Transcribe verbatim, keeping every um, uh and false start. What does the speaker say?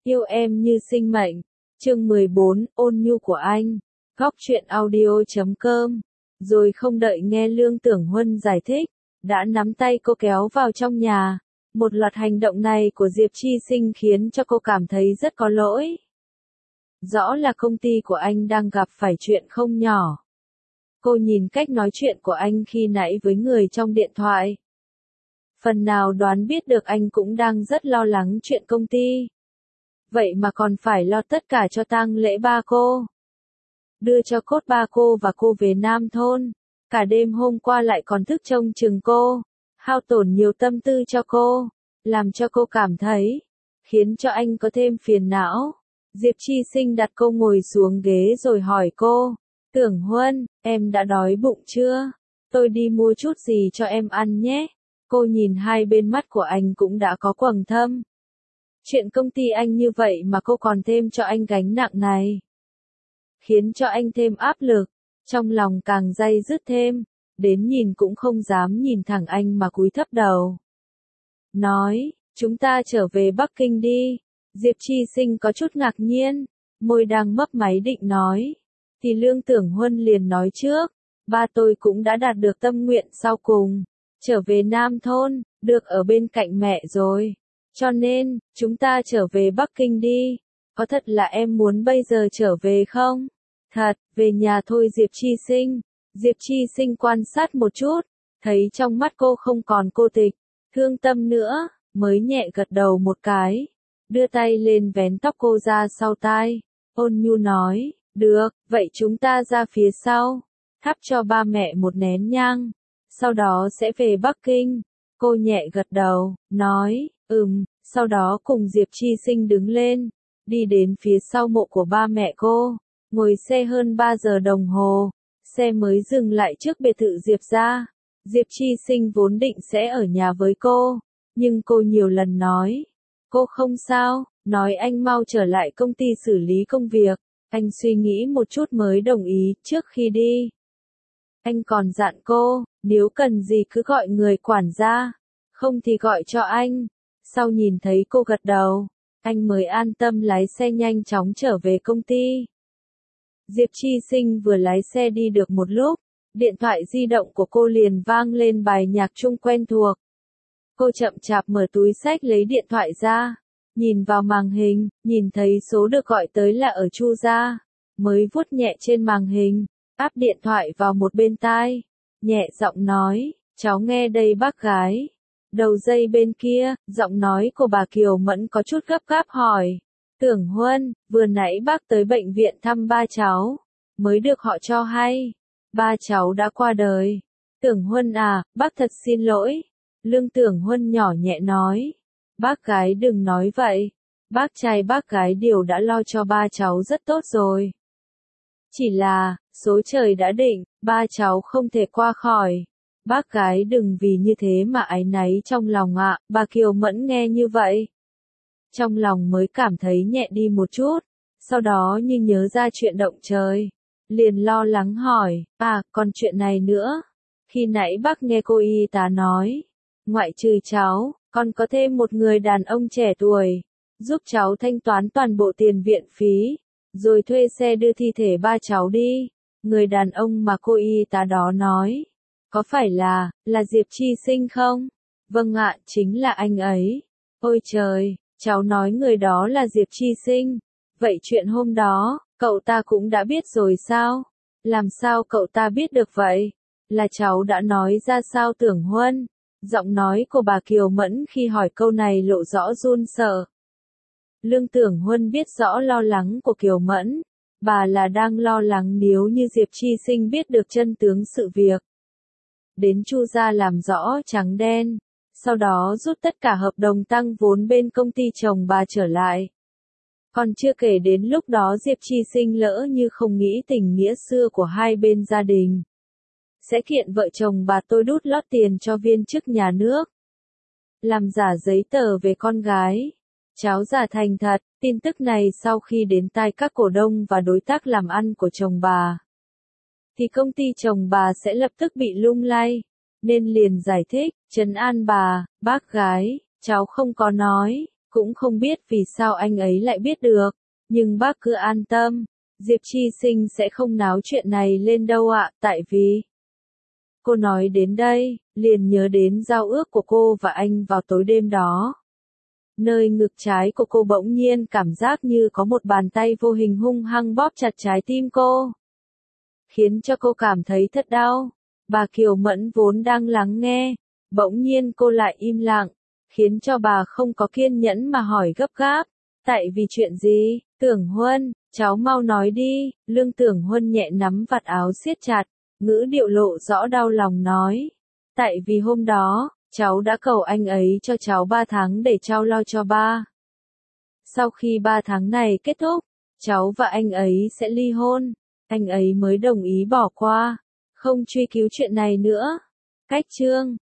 Yêu em như sinh mệnh. Chương mười bốn, ôn nhu của anh. Góc truyện audio chấm com. Rồi không đợi nghe Lương Tưởng Huân giải thích, đã nắm tay cô kéo vào trong nhà. Một loạt hành động này của Diệp Chi Sinh khiến cho cô cảm thấy rất có lỗi. Rõ là công ty của anh đang gặp phải chuyện không nhỏ. Cô nhìn cách nói chuyện của anh khi nãy với người trong điện thoại. Phần nào đoán biết được anh cũng đang rất lo lắng chuyện công ty. Vậy mà còn phải lo tất cả cho tang lễ ba cô. Đưa cho cốt ba cô và cô về Nam Thôn. Cả đêm hôm qua lại còn thức trông chừng cô. Hao tổn nhiều tâm tư cho cô. Làm cho cô cảm thấy. Khiến cho anh có thêm phiền não. Diệp Chi Sinh đặt cô ngồi xuống ghế rồi hỏi cô. Tưởng Huân, em đã đói bụng chưa? Tôi đi mua chút gì cho em ăn nhé. Cô nhìn hai bên mắt của anh cũng đã có quầng thâm. Chuyện công ty anh như vậy mà cô còn thêm cho anh gánh nặng này. Khiến cho anh thêm áp lực, trong lòng càng day dứt thêm, đến nhìn cũng không dám nhìn thẳng anh mà cúi thấp đầu. Nói, chúng ta trở về Bắc Kinh đi. Diệp Chi Sinh có chút ngạc nhiên, môi đang mấp máy định nói. Thì Lương Tưởng Huân liền nói trước, ba tôi cũng đã đạt được tâm nguyện sau cùng. Trở về Nam Thôn, được ở bên cạnh mẹ rồi. Cho nên, chúng ta trở về Bắc Kinh đi. Có thật là em muốn bây giờ trở về không? Thật, về nhà thôi Diệp Chi Sinh. Diệp Chi Sinh quan sát một chút, thấy trong mắt cô không còn cô tịch, thương tâm nữa, mới nhẹ gật đầu một cái. Đưa tay lên vén tóc cô ra sau tai, ôn nhu nói, được, vậy chúng ta ra phía sau, thắp cho ba mẹ một nén nhang, sau đó sẽ về Bắc Kinh. Cô nhẹ gật đầu, nói, ừm, sau đó cùng Diệp Chi Sinh đứng lên, đi đến phía sau mộ của ba mẹ cô, ngồi xe hơn ba giờ đồng hồ, xe mới dừng lại trước biệt thự Diệp gia. Diệp Chi Sinh vốn định sẽ ở nhà với cô, nhưng cô nhiều lần nói, cô không sao, nói anh mau trở lại công ty xử lý công việc. Anh suy nghĩ một chút mới đồng ý trước khi đi. Anh còn dặn cô, nếu cần gì cứ gọi người quản gia, không thì gọi cho anh. Sau nhìn thấy cô gật đầu, anh mới an tâm lái xe nhanh chóng trở về công ty. Diệp Chi Sinh vừa lái xe đi được một lúc, điện thoại di động của cô liền vang lên bài nhạc trung quen thuộc. Cô chậm chạp mở túi xách lấy điện thoại ra, nhìn vào màn hình, nhìn thấy số được gọi tới là ở Chu gia, mới vuốt nhẹ trên màn hình, áp điện thoại vào một bên tai, nhẹ giọng nói, cháu nghe đây bác gái. Đầu dây bên kia, giọng nói của bà Kiều Mẫn có chút gấp gáp hỏi, Tưởng Huân, vừa nãy bác tới bệnh viện thăm ba cháu, mới được họ cho hay, ba cháu đã qua đời. Tưởng Huân à, bác thật xin lỗi. Lương Tưởng Huân nhỏ nhẹ nói, bác gái đừng nói vậy, bác trai bác gái đều đã lo cho ba cháu rất tốt rồi. Chỉ là, số trời đã định, ba cháu không thể qua khỏi. Bác gái đừng vì như thế mà áy náy trong lòng ạ. Bà Kiều Mẫn nghe như vậy, trong lòng mới cảm thấy nhẹ đi một chút, sau đó như nhớ ra chuyện động trời, liền lo lắng hỏi, à, còn chuyện này nữa. Khi nãy bác nghe cô y tá nói, ngoại trừ cháu, còn có thêm một người đàn ông trẻ tuổi, giúp cháu thanh toán toàn bộ tiền viện phí, rồi thuê xe đưa thi thể ba cháu đi. Người đàn ông mà cô y tá đó nói, có phải là, là Diệp Chi Sinh không? Vâng ạ, chính là anh ấy. Ôi trời, cháu nói người đó là Diệp Chi Sinh. Vậy chuyện hôm đó, cậu ta cũng đã biết rồi sao? Làm sao cậu ta biết được vậy? Là cháu đã nói ra sao Tưởng Huân? Giọng nói của bà Kiều Mẫn khi hỏi câu này lộ rõ run sợ. Lương Tưởng Huân biết rõ lo lắng của Kiều Mẫn. Bà là đang lo lắng nếu như Diệp Chi Sinh biết được chân tướng sự việc. Đến Chu gia làm rõ trắng đen, sau đó rút tất cả hợp đồng tăng vốn bên công ty chồng bà trở lại. Còn chưa kể đến lúc đó Diệp Chi Sinh lỡ như không nghĩ tình nghĩa xưa của hai bên gia đình. Sẽ kiện vợ chồng bà tôi đút lót tiền cho viên chức nhà nước. Làm giả giấy tờ về con gái. Cháu giả thành thật, tin tức này sau khi đến tai các cổ đông và đối tác làm ăn của chồng bà, thì công ty chồng bà sẽ lập tức bị lung lay, nên liền giải thích, trấn an bà, bác gái, cháu không có nói, Cũng không biết vì sao anh ấy lại biết được, nhưng bác cứ an tâm, Diệp Chi Sinh sẽ không náo chuyện này lên đâu ạ, tại vì... Cô nói đến đây, liền nhớ đến giao ước của cô và anh vào tối đêm đó. Nơi ngực trái của cô bỗng nhiên cảm giác như có một bàn tay vô hình hung hăng bóp chặt trái tim cô. Khiến cho cô cảm thấy thật đau. Bà Kiều Mẫn vốn đang lắng nghe, bỗng nhiên cô lại im lặng, khiến cho bà không có kiên nhẫn mà hỏi gấp gáp. Tại vì chuyện gì? Tưởng Huân, cháu mau nói đi. Lương Tưởng Huân nhẹ nắm vạt áo siết chặt, ngữ điệu lộ rõ đau lòng nói. Tại vì hôm đó, cháu đã cầu anh ấy cho cháu ba tháng để cháu lo cho ba. Sau khi ba tháng này kết thúc, cháu và anh ấy sẽ ly hôn. Anh ấy mới đồng ý bỏ qua, không truy cứu chuyện này nữa. Cách chương